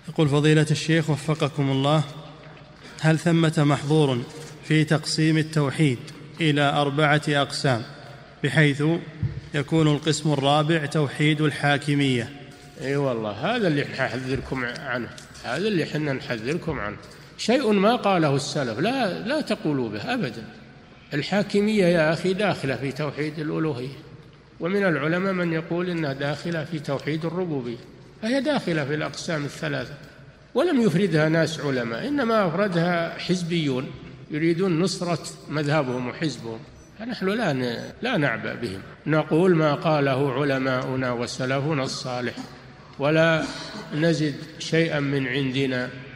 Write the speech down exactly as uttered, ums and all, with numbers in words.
يقول فضيلة الشيخ وفقكم الله، هل ثمة محظور في تقسيم التوحيد إلى أربعة أقسام بحيث يكون القسم الرابع توحيد الحاكمية؟ اي والله هذا اللي نحذركم عنه، هذا اللي حنا نحذركم عنه، شيء ما قاله السلف لا لا تقولوا به أبدا. الحاكمية يا أخي داخلة في توحيد الألوهية، ومن العلماء من يقول إنها داخلة في توحيد الربوبية، فهي داخلة في الأقسام الثلاثة، ولم يفردها ناس علماء، إنما أفردها حزبيون يريدون نصرة مذهبهم وحزبهم، فنحن لا لا نعبأ بهم، نقول ما قاله علماؤنا وسلفنا الصالح ولا نزد شيئا من عندنا.